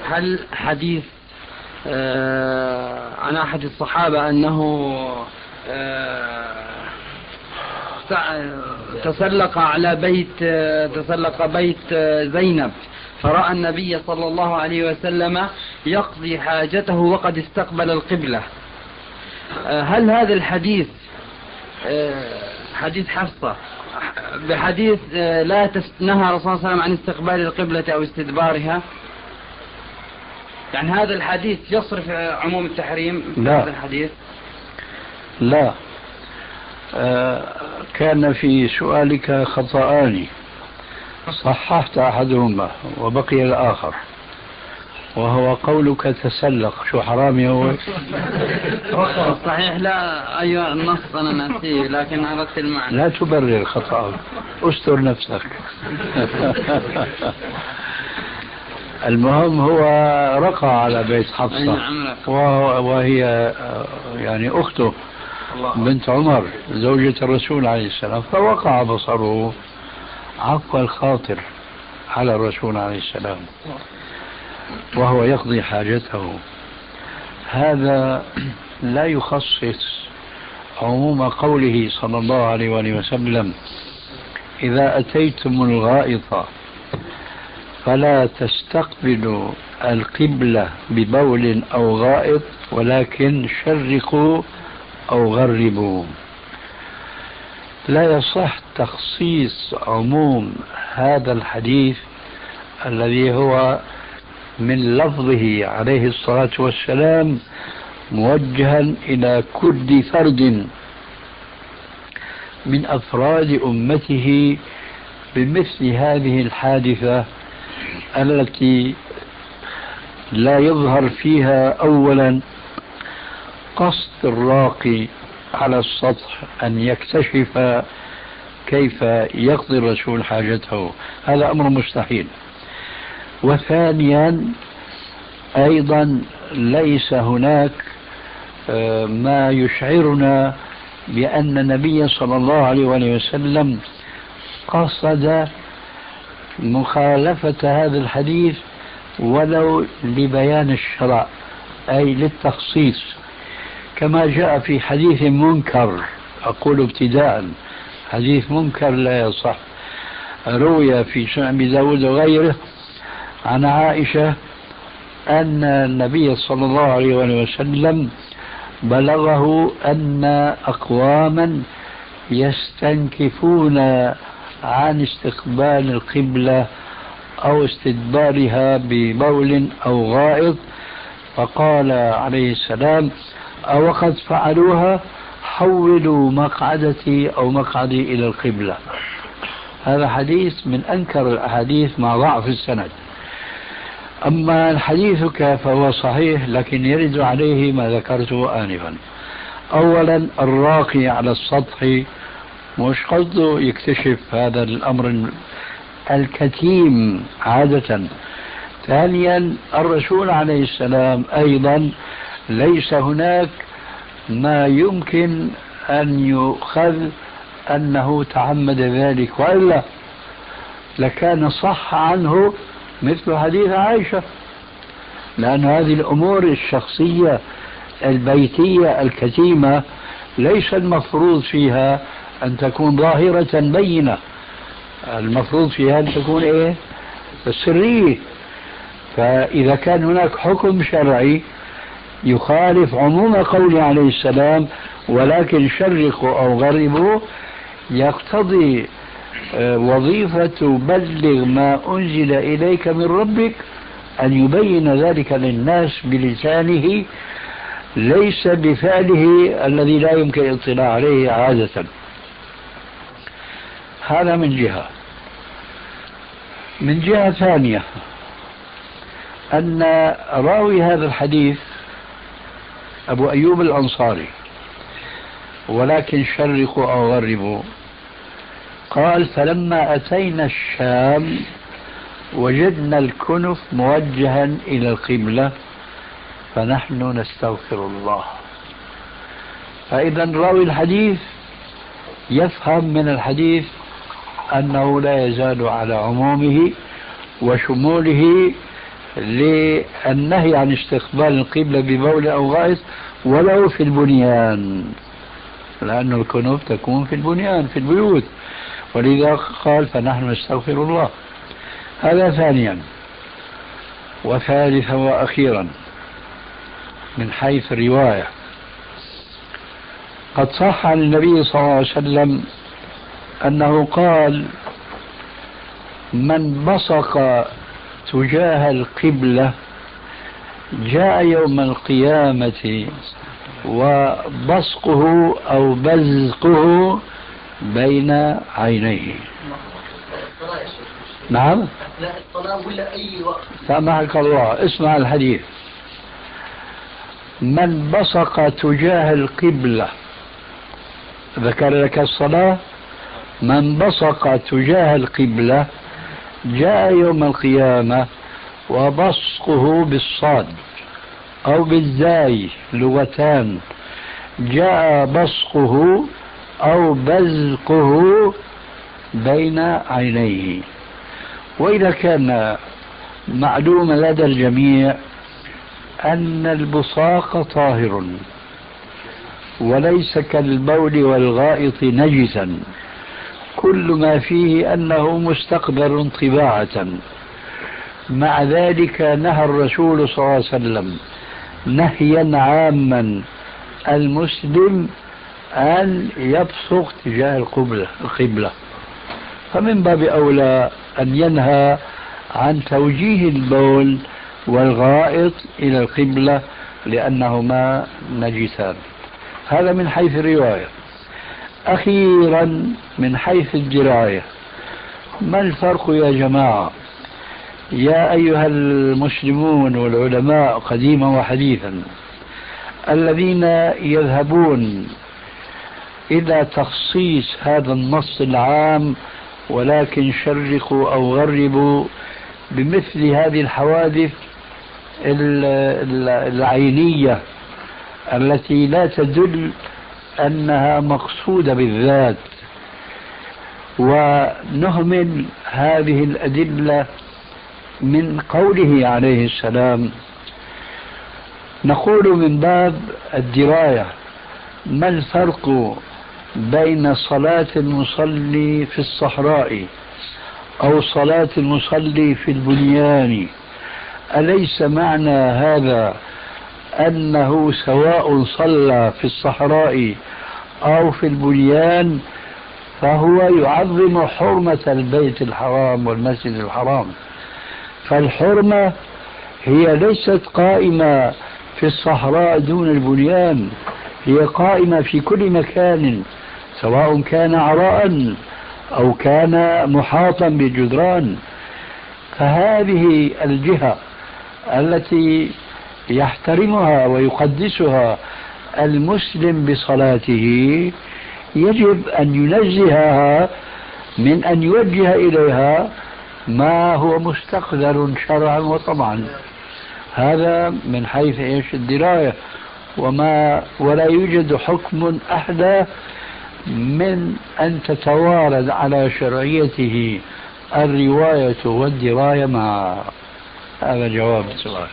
هل حديث عن أحد الصحابة أنه تسلق على بيت زينب فرأى النبي صلى الله عليه وسلم يقضي حاجته وقد استقبل القبلة، هل هذا الحديث حديث حفصة بحديث لا نهى الرسول صلى الله عليه وسلم عن استقبال القبلة أو استدبارها؟ يعني هذا الحديث يصرف عموم التحريم؟ لا. هذا الحديث لا. كان في سؤالك خطأان، صححت أحدهما وبقي الآخر، وهو قولك تسلق. شو حرامي هو؟ صحيح. لا أيوة النص أنا ناسيه لكن أردت المعنى. لا تبرر خطأك، استر نفسك. المهم هو رقى على بيت حفصة وهي يعني أخته بنت عمر زوجة الرسول عليه السلام، فوقع بصره عفو الخاطر على الرسول عليه السلام وهو يقضي حاجته. هذا لا يخصص عموم قوله صلى الله عليه وآله وسلم: إذا أتيتم الغائط فلا تستقبلوا القبلة ببول أو غائط ولكن شرقوا أو غربوا. لا يصح تخصيص عموم هذا الحديث الذي هو من لفظه عليه الصلاة والسلام موجها إلى كل فرد من أفراد أمته بمثل هذه الحادثة التي لا يظهر فيها أولا قصد الراقي على السطح أن يكتشف كيف يقضي الرسول حاجته، هذا أمر مستحيل. وثانيا أيضا ليس هناك ما يشعرنا بأن النبي صلى الله عليه وسلم قصد مخالفة هذا الحديث ولو لبيان الشرع أي للتخصيص، كما جاء في حديث منكر. أقول ابتداء حديث منكر لا يصح، روي في سنن أبي داود وغيره عن عائشة أن النبي صلى الله عليه وسلم بلغه أن أقواما يستنكفون عن استقبال القبلة أو استدبارها ببول أو غائط، فقال عليه السلام: أو قد فعلوها حولوا مقعدتي أو مقعدي إلى القبلة. هذا حديث من أنكر الأحاديث مع ضعف السند. أما الحديث فهو صحيح لكن يرد عليه ما ذكرته آنفا. أولا الراقي على السطح مش قصده يكتشف هذا الأمر الكتيم عادة. ثانيا الرسول عليه السلام أيضا ليس هناك ما يمكن أن يؤخذ أنه تعمد ذلك، وإلا لكان صح عنه مثل حديث عائشة، لأن هذه الأمور الشخصية البيتية الكتيمة ليس المفروض فيها أن تكون ظاهرة بينة، المفروض فيها أن تكون السرية. فإذا كان هناك حكم شرعي يخالف عموم قوله عليه السلام ولكن شرقوا أو غربوا، يقتضي وظيفة بلغ ما أنزل إليك من ربك أن يبين ذلك للناس بلسانه ليس بفعله الذي لا يمكن الاطلاع عليه عادة. هذا من جهة. من جهة ثانية أن راوي هذا الحديث أبو أيوب الأنصاري ولكن شرقوا أو غربوا قال: فلما أتينا الشام وجدنا الكنف موجها إلى القبلة فنحن نستغفر الله. فإذا راوي الحديث يفهم من الحديث أنه لا يزال على عمومه وشموله للنهي عن استقبال القبلة ببول أو غائط ولو في البنيان، لأن الكنوف تكون في البنيان في البيوت، ولذا قال فنحن نستغفر الله. هذا ثانيا. وثالثا وأخيرا من حيث الرواية، قد صح عن النبي صلى الله عليه وسلم أنه قال من بصق تجاه القبلة جاء يوم القيامة وبصقه أو بزقه بين عينيه. نعم أثناء الصلاة ولا أي وقت؟ سامحك الله، اسمع الحديث. من بصق تجاه القبلة، ذكر لك الصلاة، من بصق تجاه القبلة جاء يوم القيامة وبصقه بالصاد أو بالزاي، لغتان، جاء بصقه أو بزقه بين عينيه. وإذا كان معلوم لدى الجميع أن البصاق طاهر وليس كالبول والغائط نجسا، كل ما فيه أنه مستقبل طباعة، مع ذلك نهى الرسول صلى الله عليه وسلم نهيا عاما المسلم أن يبصق تجاه القبلة، فمن باب أولى أن ينهى عن توجيه البول والغائط إلى القبلة لأنهما نجسان. هذا من حيث الرواية. أخيرا من حيث الدراية، ما الفرق يا جماعة يا أيها المسلمون والعلماء قديما وحديثا الذين يذهبون إلى تخصيص هذا النص العام ولكن شرقوا أو غربوا بمثل هذه الحوادث العينية التي لا تدل أنها مقصودة بالذات، ونهمل هذه الأدلة من قوله عليه السلام؟ نقول من باب الدراية، ما الفرق بين صلاة المصلي في الصحراء أو صلاة المصلي في البنيان؟ أليس معنى هذا أنه سواء صلى في الصحراء أو في البنيان فهو يعظم حرمة البيت الحرام والمسجد الحرام؟ فالحرمة هي ليست قائمة في الصحراء دون البنيان، هي قائمة في كل مكان، سواء كان عراء أو كان محاطا بالجدران. فهذه الجهة التي يحترمها ويقدسها المسلم بصلاته يجب أن ينزهها من أن يوجه إليها ما هو مستقدر شرعا وطبعا. هذا من حيث الدراية، ولا يوجد حكم أحدى من أن تتوارد على شرعيته الرواية والدراية مع هذا جواب السؤال.